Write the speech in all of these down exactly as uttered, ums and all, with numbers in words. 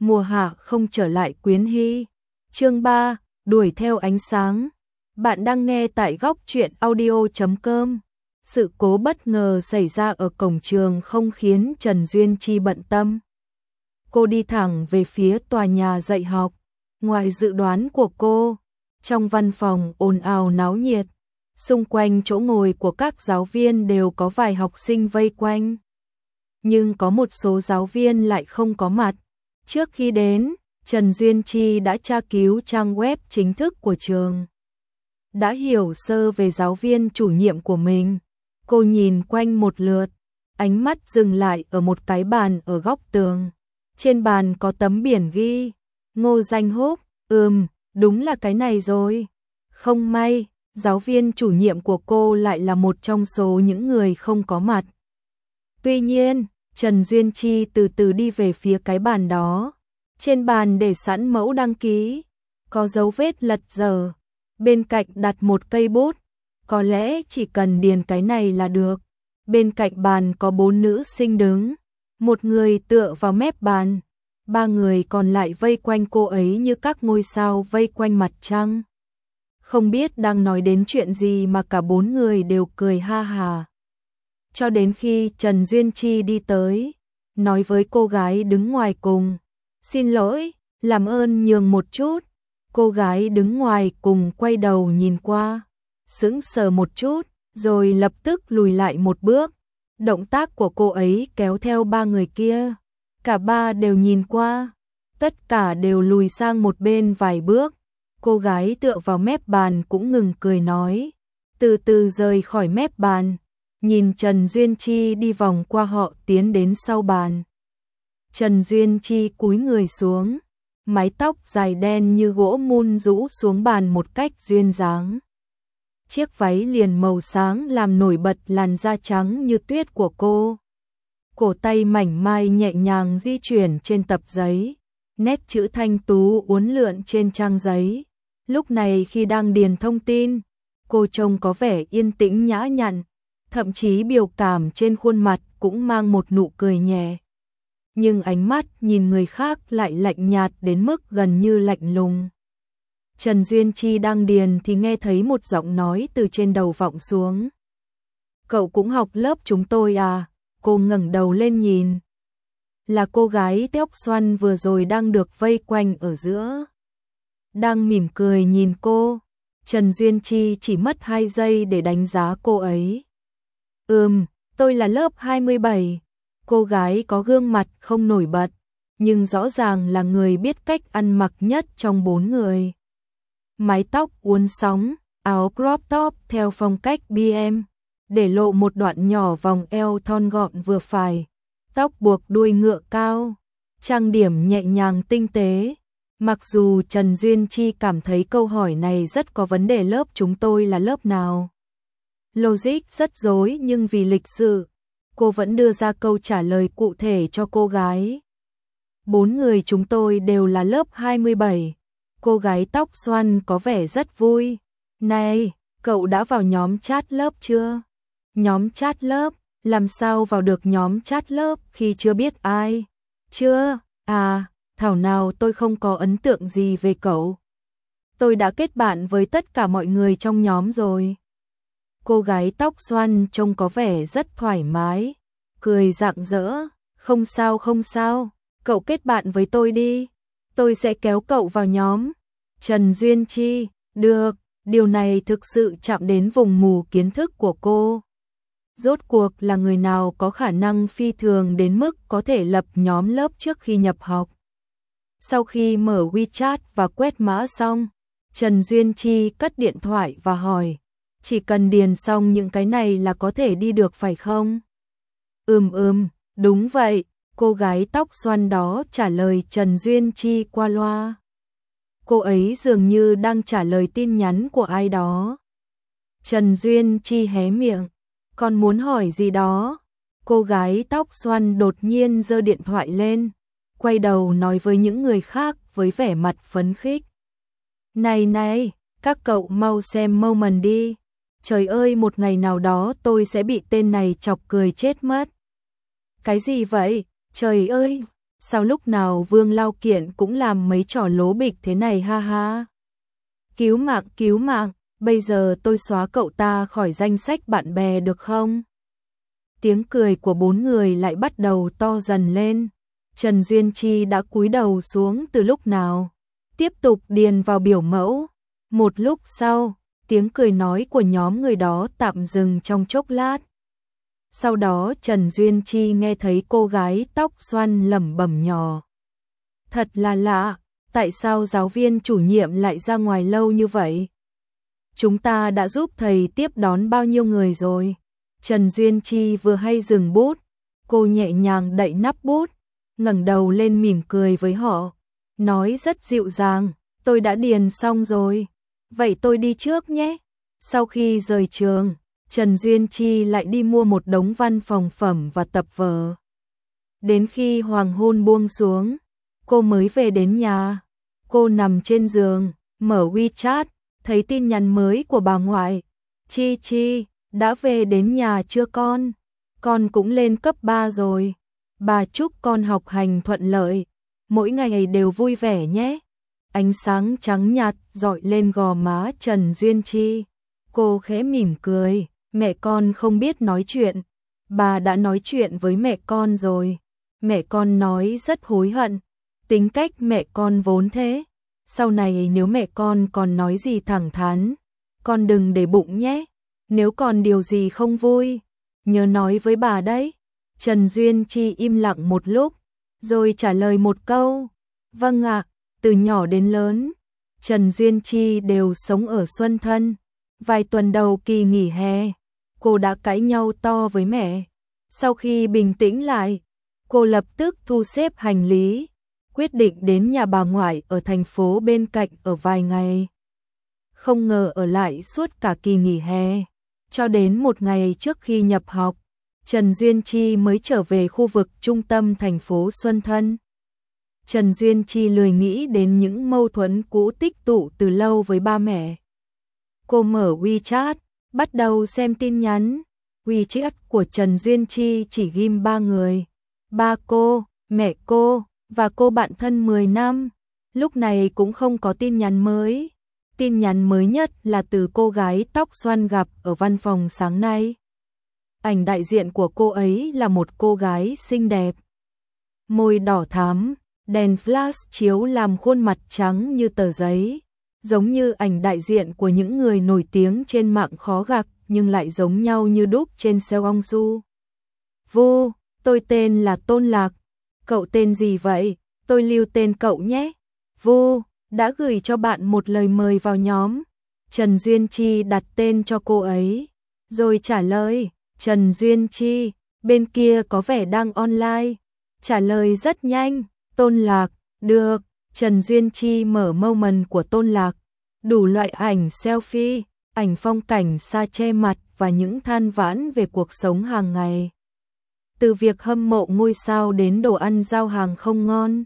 mùa hạ không trở lại Quyến Hy. Chương ba, đuổi theo ánh sáng. Bạn đang nghe tại góc truyện audio chấm com. Sự cố bất ngờ xảy ra ở cổng trường không khiến Trần Duyên Chi bận tâm. Cô đi thẳng về phía tòa nhà dạy học. Ngoài dự đoán của cô, trong văn phòng ồn ào náo nhiệt. Xung quanh chỗ ngồi của các giáo viên đều có vài học sinh vây quanh. Nhưng có một số giáo viên lại không có mặt. Trước khi đến, Trần Duyên Chi đã tra cứu trang web chính thức của trường. Đã hiểu sơ về giáo viên chủ nhiệm của mình. Cô nhìn quanh một lượt, ánh mắt dừng lại ở một cái bàn ở góc tường. Trên bàn có tấm biển ghi, Ngô Danh Húc, ừm, đúng là cái này rồi. Không may, giáo viên chủ nhiệm của cô lại là một trong số những người không có mặt. Tuy nhiên, Trần Duyên Chi từ từ đi về phía cái bàn đó. Trên bàn để sẵn mẫu đăng ký, có dấu vết lật dở. Bên cạnh đặt một cây bút, có lẽ chỉ cần điền cái này là được. Bên cạnh bàn có bốn nữ sinh đứng, một người tựa vào mép bàn, ba người còn lại vây quanh cô ấy như các ngôi sao vây quanh mặt trăng. Không biết đang nói đến chuyện gì mà cả bốn người đều cười ha hà. Cho đến khi Trần Duyên Chi đi tới, nói với cô gái đứng ngoài cùng, xin lỗi, làm ơn nhường một chút. Cô gái đứng ngoài cùng quay đầu nhìn qua, sững sờ một chút, rồi lập tức lùi lại một bước. Động tác của cô ấy kéo theo ba người kia. Cả ba đều nhìn qua, tất cả đều lùi sang một bên vài bước. Cô gái tựa vào mép bàn cũng ngừng cười nói, từ từ rời khỏi mép bàn, nhìn Trần Duyên Chi đi vòng qua họ tiến đến sau bàn. Trần Duyên Chi cúi người xuống, mái tóc dài đen như gỗ mun rũ xuống bàn một cách duyên dáng. Chiếc váy liền màu sáng làm nổi bật làn da trắng như tuyết của cô. Cổ tay mảnh mai nhẹ nhàng di chuyển trên tập giấy, nét chữ thanh tú uốn lượn trên trang giấy. Lúc này khi đang điền thông tin, cô trông có vẻ yên tĩnh nhã nhặn, thậm chí biểu cảm trên khuôn mặt cũng mang một nụ cười nhẹ. Nhưng ánh mắt nhìn người khác lại lạnh nhạt đến mức gần như lạnh lùng. Trần Duyên Chi đang điền thì nghe thấy một giọng nói từ trên đầu vọng xuống. Cậu cũng học lớp chúng tôi à? Cô ngẩng đầu lên nhìn. Là cô gái tóc xoăn vừa rồi đang được vây quanh ở giữa. Đang mỉm cười nhìn cô. Trần Duyên Chi chỉ mất hai giây để đánh giá cô ấy. Ừm, tôi là lớp hai mươi bảy. Cô gái có gương mặt không nổi bật, nhưng rõ ràng là người biết cách ăn mặc nhất trong bốn người. Mái tóc uốn sóng, áo crop top theo phong cách bê em, để lộ một đoạn nhỏ vòng eo thon gọn vừa phải, tóc buộc đuôi ngựa cao, trang điểm nhẹ nhàng tinh tế. Mặc dù Trần Duyên Chi cảm thấy câu hỏi này rất có vấn đề, lớp chúng tôi là lớp nào? Logic rất rối, nhưng vì lịch sự, cô vẫn đưa ra câu trả lời cụ thể cho cô gái. Bốn người chúng tôi đều là lớp hai mươi bảy. Cô gái tóc xoăn có vẻ rất vui. Này, cậu đã vào nhóm chat lớp chưa? Nhóm chat lớp? Làm sao vào được nhóm chat lớp khi chưa biết ai? Chưa? À, thảo nào tôi không có ấn tượng gì về cậu. Tôi đã kết bạn với tất cả mọi người trong nhóm rồi. Cô gái tóc xoăn trông có vẻ rất thoải mái, cười rạng rỡ. Không sao không sao, cậu kết bạn với tôi đi, tôi sẽ kéo cậu vào nhóm. Trần Duyên Chi, được, điều này thực sự chạm đến vùng mù kiến thức của cô. Rốt cuộc là người nào có khả năng phi thường đến mức có thể lập nhóm lớp trước khi nhập học. Sau khi mở WeChat và quét mã xong, Trần Duyên Chi cất điện thoại và hỏi, chỉ cần điền xong những cái này là có thể đi được phải không? Ừm ừm, đúng vậy, cô gái tóc xoăn đó trả lời Trần Duyên Chi qua loa. Cô ấy dường như đang trả lời tin nhắn của ai đó. Trần Duyên Chi hé miệng, còn muốn hỏi gì đó. Cô gái tóc xoăn đột nhiên giơ điện thoại lên, quay đầu nói với những người khác với vẻ mặt phấn khích. Này này, các cậu mau xem moment đi. Trời ơi, một ngày nào đó tôi sẽ bị tên này chọc cười chết mất. Cái gì vậy? Trời ơi, Sao lúc nào Vương Lao Kiện cũng làm mấy trò lố bịch thế này ha ha. Cứu mạng, cứu mạng, bây giờ tôi xóa cậu ta khỏi danh sách bạn bè được không? Tiếng cười của bốn người lại bắt đầu to dần lên. Trần Duyên Chi đã cúi đầu xuống từ lúc nào, tiếp tục điền vào biểu mẫu. Một lúc sau, tiếng cười nói của nhóm người đó tạm dừng trong chốc lát. Sau đó Trần Duyên Chi nghe thấy cô gái tóc xoăn lẩm bẩm nhỏ. Thật là lạ, tại sao giáo viên chủ nhiệm lại ra ngoài lâu như vậy? Chúng ta đã giúp thầy tiếp đón bao nhiêu người rồi? Trần Duyên Chi vừa hay dừng bút, cô nhẹ nhàng đậy nắp bút, ngẩng đầu lên mỉm cười với họ, nói rất dịu dàng, tôi đã điền xong rồi, vậy tôi đi trước nhé. Sau khi rời trường, Trần Duyên Chi lại đi mua một đống văn phòng phẩm và tập vở. Đến khi hoàng hôn buông xuống, cô mới về đến nhà. Cô nằm trên giường, mở WeChat, thấy tin nhắn mới của bà ngoại. Chi Chi, đã về đến nhà chưa con? Con cũng lên cấp ba rồi. Bà chúc con học hành thuận lợi, mỗi ngày đều vui vẻ nhé. Ánh sáng trắng nhạt rọi lên gò má Trần Duyên Chi. Cô khẽ mỉm cười, mẹ con không biết nói chuyện. Bà đã nói chuyện với mẹ con rồi. Mẹ con nói rất hối hận. Tính cách mẹ con vốn thế. Sau này nếu mẹ con còn nói gì thẳng thắn, con đừng để bụng nhé. Nếu còn điều gì không vui, nhớ nói với bà đấy. Trần Duyên Chi im lặng một lúc, rồi trả lời một câu. Vâng ạ, từ nhỏ đến lớn, Trần Duyên Chi đều sống ở Xuân Thân. Vài tuần đầu kỳ nghỉ hè, cô đã cãi nhau to với mẹ. Sau khi bình tĩnh lại, cô lập tức thu xếp hành lý, quyết định đến nhà bà ngoại ở thành phố bên cạnh ở vài ngày. Không ngờ ở lại suốt cả kỳ nghỉ hè, cho đến một ngày trước khi nhập học, Trần Duyên Chi mới trở về khu vực trung tâm thành phố Xuân Thân. Trần Duyên Chi lười nghĩ đến những mâu thuẫn cũ tích tụ từ lâu với ba mẹ. Cô mở WeChat, bắt đầu xem tin nhắn. WeChat của Trần Duyên Chi chỉ ghim ba người. Ba cô, mẹ cô, và cô bạn thân mười năm. Lúc này cũng không có tin nhắn mới. Tin nhắn mới nhất là từ cô gái tóc xoăn gặp ở văn phòng sáng nay. Ảnh đại diện của cô ấy là một cô gái xinh đẹp. Môi đỏ thắm, đèn flash chiếu làm khuôn mặt trắng như tờ giấy. Giống như ảnh đại diện của những người nổi tiếng trên mạng khó gặp, nhưng lại giống nhau như đúc trên Seongsu. Vu, tôi tên là Tôn Lạc. Cậu tên gì vậy? Tôi lưu tên cậu nhé. Vu, đã gửi cho bạn một lời mời vào nhóm. Trần Duyên Chi đặt tên cho cô ấy, rồi trả lời. Trần Duyên Chi, bên kia có vẻ đang online. Trả lời rất nhanh. Tôn Lạc, được. Trần Duyên Chi mở moment của Tôn Lạc. Đủ loại ảnh selfie, ảnh phong cảnh xa che mặt và những than vãn về cuộc sống hàng ngày. Từ việc hâm mộ ngôi sao đến đồ ăn giao hàng không ngon.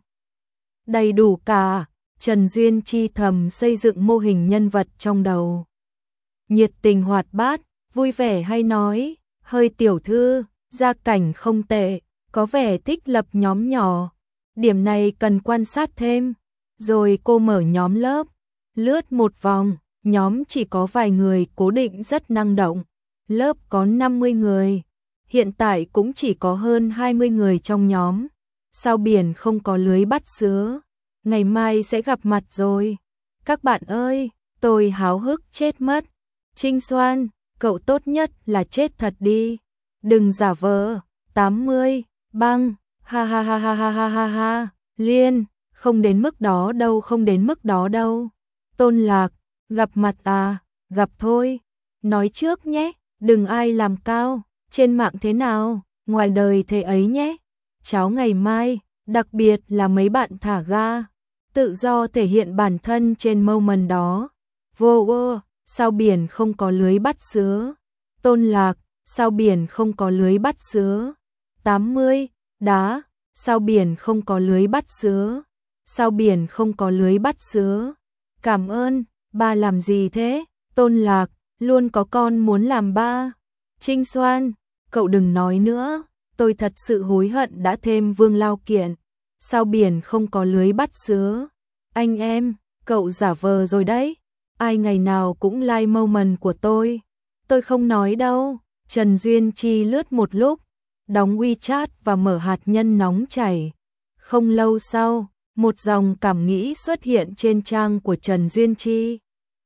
Đầy đủ cả. Trần Duyên Chi thầm xây dựng mô hình nhân vật trong đầu. Nhiệt tình hoạt bát, vui vẻ hay nói, hơi tiểu thư, gia cảnh không tệ, có vẻ thích lập nhóm nhỏ. Điểm này cần quan sát thêm. Rồi cô mở nhóm lớp, lướt một vòng, nhóm chỉ có vài người cố định rất năng động. Lớp có năm mươi người, hiện tại cũng chỉ có hơn hai mươi người trong nhóm. Sao biển không có lưới bắt sứa, ngày mai sẽ gặp mặt rồi. Các bạn ơi, tôi háo hức chết mất. Trinh Xoan, cậu tốt nhất là chết thật đi. Đừng giả vờ. tám mươi, băng, ha ha ha ha ha ha ha ha. Liên, không đến mức đó đâu, không đến mức đó đâu. Tôn Lạc, gặp mặt à, gặp thôi. Nói trước nhé, đừng ai làm cao. Trên mạng thế nào, ngoài đời thế ấy nhé. Cháu ngày mai, đặc biệt là mấy bạn thả ga, tự do thể hiện bản thân trên moment đó. Vô vô, sao biển không có lưới bắt sứa? Tôn Lạc, sao biển không có lưới bắt sứa? tám mươi, đá, sao biển không có lưới bắt sứa? Sao biển không có lưới bắt sứa? Cảm ơn, ba làm gì thế? Tôn Lạc, luôn có con muốn làm ba. Trinh Xoan, cậu đừng nói nữa, tôi thật sự hối hận đã thêm Vương Lao Kiện. Sao biển không có lưới bắt sứa? Anh em, cậu giả vờ rồi đấy. Ai ngày nào cũng like moment của tôi. Tôi không nói đâu. Trần Duyên Chi lướt một lúc, đóng WeChat và mở hạt nhân nóng chảy. Không lâu sau, một dòng cảm nghĩ xuất hiện trên trang của Trần Duyên Chi.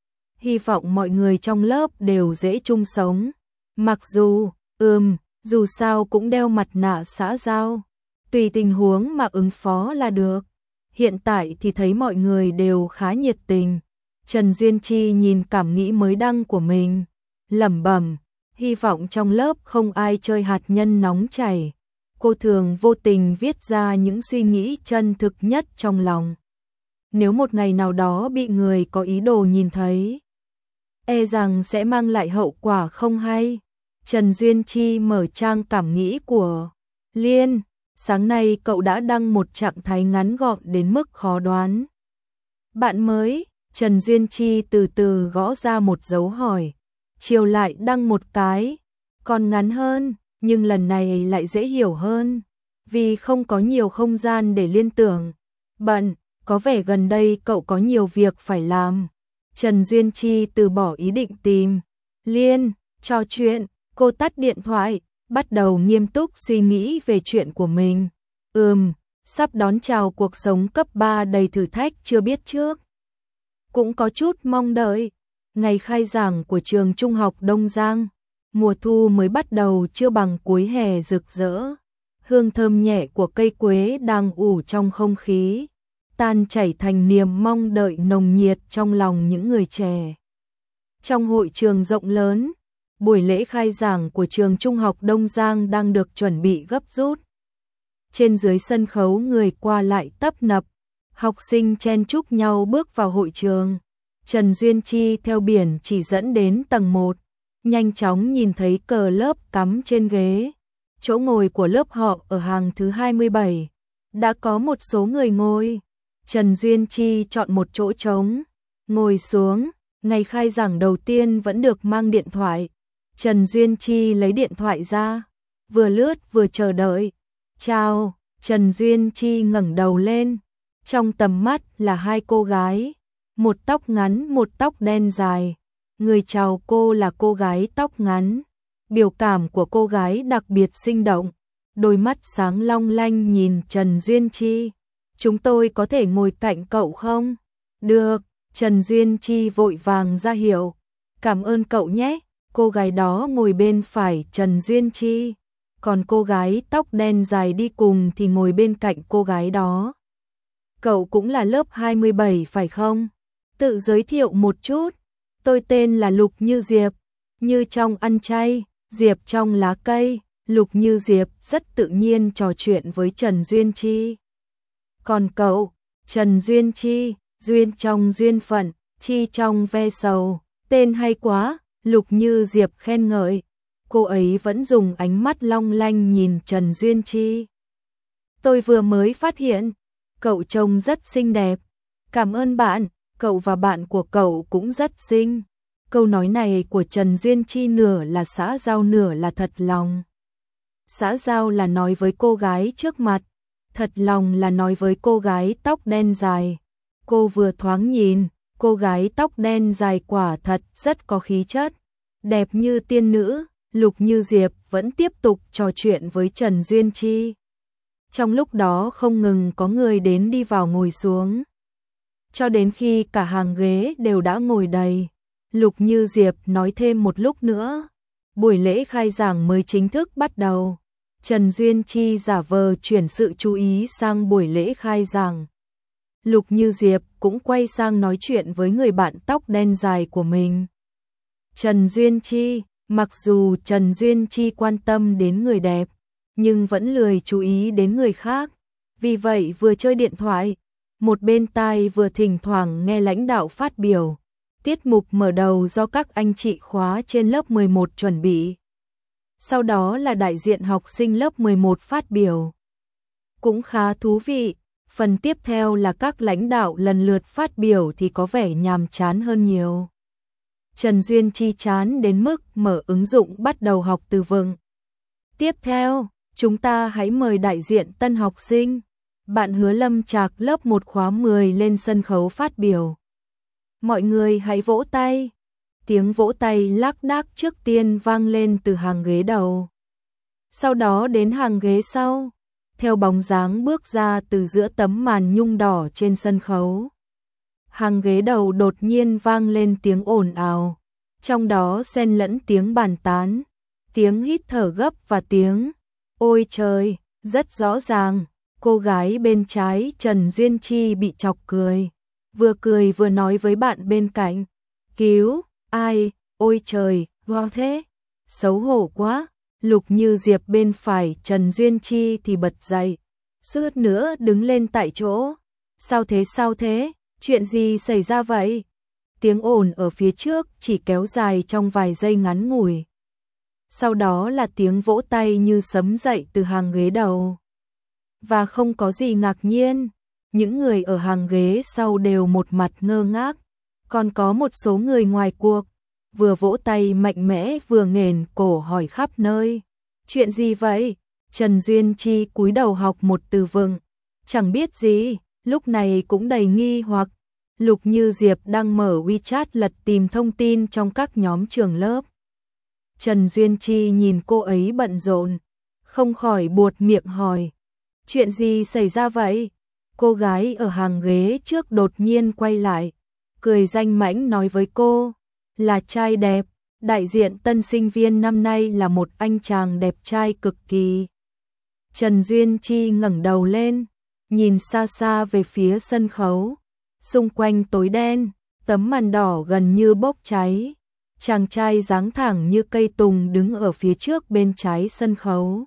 Hy vọng mọi người trong lớp đều dễ chung sống. Mặc dù, ừm, dù sao cũng đeo mặt nạ xã giao. Tùy tình huống mà ứng phó là được. Hiện tại thì thấy mọi người đều khá nhiệt tình. Trần Duyên Chi nhìn cảm nghĩ mới đăng của mình, lẩm bẩm, hy vọng trong lớp không ai chơi hạt nhân nóng chảy. Cô thường vô tình viết ra những suy nghĩ chân thực nhất trong lòng. Nếu một ngày nào đó bị người có ý đồ nhìn thấy, e rằng sẽ mang lại hậu quả không hay. Trần Duyên Chi mở trang cảm nghĩ của Liên. Sáng nay cậu đã đăng một trạng thái ngắn gọn đến mức khó đoán. Bạn mới, Trần Duyên Chi từ từ gõ ra một dấu hỏi. Chiều lại đăng một cái, còn ngắn hơn, nhưng lần này lại dễ hiểu hơn. Vì không có nhiều không gian để liên tưởng. Bận, có vẻ gần đây cậu có nhiều việc phải làm. Trần Duyên Chi từ bỏ ý định tìm Liên, trò chuyện, cô tắt điện thoại, bắt đầu nghiêm túc suy nghĩ về chuyện của mình. Ừm, sắp đón chào cuộc sống cấp ba đầy thử thách chưa biết trước. Cũng có chút mong đợi. Ngày khai giảng của trường trung học Đông Giang, mùa thu mới bắt đầu chưa bằng cuối hè rực rỡ. Hương thơm nhẹ của cây quế đang ủ trong không khí, tan chảy thành niềm mong đợi nồng nhiệt trong lòng những người trẻ. Trong hội trường rộng lớn, buổi lễ khai giảng của trường trung học Đông Giang đang được chuẩn bị gấp rút. Trên dưới sân khấu người qua lại tấp nập, học sinh chen chúc nhau bước vào hội trường. Trần Duyên Chi theo biển chỉ dẫn đến tầng một, nhanh chóng nhìn thấy cờ lớp cắm trên ghế. Chỗ ngồi của lớp họ ở hàng thứ hai mươi bảy. Đã có một số người ngồi. Trần Duyên Chi chọn một chỗ trống, ngồi xuống. Ngày khai giảng đầu tiên vẫn được mang điện thoại. Trần Duyên Chi lấy điện thoại ra, vừa lướt vừa chờ đợi. Chào, Trần Duyên Chi ngẩng đầu lên. Trong tầm mắt là hai cô gái, một tóc ngắn một tóc đen dài. Người chào cô là cô gái tóc ngắn. Biểu cảm của cô gái đặc biệt sinh động, đôi mắt sáng long lanh nhìn Trần Duyên Chi. Chúng tôi có thể ngồi cạnh cậu không? Được, Trần Duyên Chi vội vàng ra hiệu. Cảm ơn cậu nhé. Cô gái đó ngồi bên phải Trần Duyên Chi, còn cô gái tóc đen dài đi cùng thì ngồi bên cạnh cô gái đó. Cậu cũng là lớp hai mươi bảy phải không? Tự giới thiệu một chút. Tôi tên là Lục Như Diệp. Như trong ăn chay, Diệp trong lá cây. Lục Như Diệp rất tự nhiên trò chuyện với Trần Duyên Chi. Còn cậu, Trần Duyên Chi, duyên trong duyên phận, chi trong ve sầu. Tên hay quá, Lục Như Diệp khen ngợi. Cô ấy vẫn dùng ánh mắt long lanh nhìn Trần Duyên Chi. Tôi vừa mới phát hiện, cậu trông rất xinh đẹp. Cảm ơn bạn, cậu và bạn của cậu cũng rất xinh. Câu nói này của Trần Duyên Chi nửa là xã giao nửa là thật lòng. Xã giao là nói với cô gái trước mặt, thật lòng là nói với cô gái tóc đen dài. Cô vừa thoáng nhìn, cô gái tóc đen dài quả thật rất có khí chất, đẹp như tiên nữ. Lục Như Diệp vẫn tiếp tục trò chuyện với Trần Duyên Chi. Trong lúc đó không ngừng có người đến đi vào ngồi xuống, cho đến khi cả hàng ghế đều đã ngồi đầy. Lục Như Diệp nói thêm một lúc nữa, buổi lễ khai giảng mới chính thức bắt đầu. Trần Duyên Chi giả vờ chuyển sự chú ý sang buổi lễ khai giảng. Lục Như Diệp cũng quay sang nói chuyện với người bạn tóc đen dài của mình. Trần Duyên Chi, mặc dù Trần Duyên Chi quan tâm đến người đẹp, nhưng vẫn lười chú ý đến người khác. Vì vậy vừa chơi điện thoại, một bên tai vừa thỉnh thoảng nghe lãnh đạo phát biểu. Tiết mục mở đầu do các anh chị khóa trên lớp mười một chuẩn bị. Sau đó là đại diện học sinh lớp mười một phát biểu. Cũng khá thú vị. Phần tiếp theo là các lãnh đạo lần lượt phát biểu thì có vẻ nhàm chán hơn nhiều. Trần Duyên Chi chán đến mức mở ứng dụng bắt đầu học từ vựng. Tiếp theo, chúng ta hãy mời đại diện tân học sinh. bạn Hứa Lâm Trạc lớp một khóa mười lên sân khấu phát biểu. Mọi người hãy vỗ tay. Tiếng vỗ tay lác đác trước tiên vang lên từ hàng ghế đầu. Sau đó đến hàng ghế sau, theo bóng dáng bước ra từ giữa tấm màn nhung đỏ trên sân khấu. Hàng ghế đầu đột nhiên vang lên tiếng ồn ào, trong đó xen lẫn tiếng bàn tán, tiếng hít thở gấp và tiếng ôi trời, rất rõ ràng. Cô gái bên trái Trần Duyên Chi bị chọc cười, vừa cười vừa nói với bạn bên cạnh, cứu, ai, ôi trời, wow thế, xấu hổ quá. Lục Như Diệp bên phải Trần Duyên Chi thì bật dậy, suýt nữa đứng lên tại chỗ. Sao thế sao thế, chuyện gì xảy ra vậy? Tiếng ồn ở phía trước chỉ kéo dài trong vài giây ngắn ngủi. Sau đó là tiếng vỗ tay như sấm dậy từ hàng ghế đầu. Và không có gì ngạc nhiên, những người ở hàng ghế sau đều một mặt ngơ ngác, còn có một số người ngoài cuộc vừa vỗ tay mạnh mẽ vừa nghển cổ hỏi khắp nơi. Chuyện gì vậy? Trần Duyên Chi cúi đầu học một từ vựng, chẳng biết gì, lúc này cũng đầy nghi hoặc. Lục Như Diệp đang mở WeChat lật tìm thông tin trong các nhóm trường lớp. Trần Duyên Chi nhìn cô ấy bận rộn, không khỏi buột miệng hỏi. Chuyện gì xảy ra vậy? Cô gái ở hàng ghế trước đột nhiên quay lại, cười danh mãnh nói với cô, là trai đẹp, đại diện tân sinh viên năm nay là một anh chàng đẹp trai cực kỳ. Trần Duyên Chi ngẩng đầu lên, nhìn xa xa về phía sân khấu, xung quanh tối đen, tấm màn đỏ gần như bốc cháy. Chàng trai dáng thẳng như cây tùng đứng ở phía trước bên trái sân khấu,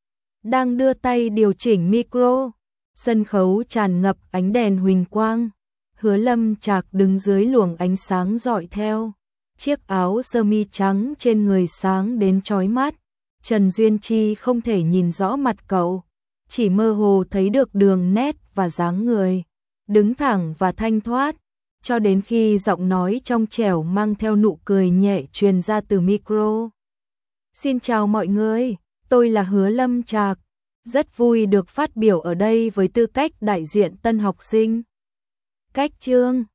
đang đưa tay điều chỉnh micro. Sân khấu tràn ngập ánh đèn huỳnh quang. Hứa Lâm Trạc đứng dưới luồng ánh sáng rọi theo, chiếc áo sơ mi trắng trên người sáng đến chói mắt. Trần Duyên Chi không thể nhìn rõ mặt cậu, chỉ mơ hồ thấy được đường nét và dáng người, đứng thẳng và thanh thoát, cho đến khi giọng nói trong trẻo mang theo nụ cười nhẹ truyền ra từ micro. Xin chào mọi người, tôi là Hứa Lâm Trạc, rất vui được phát biểu ở đây với tư cách đại diện tân học sinh. Cách chương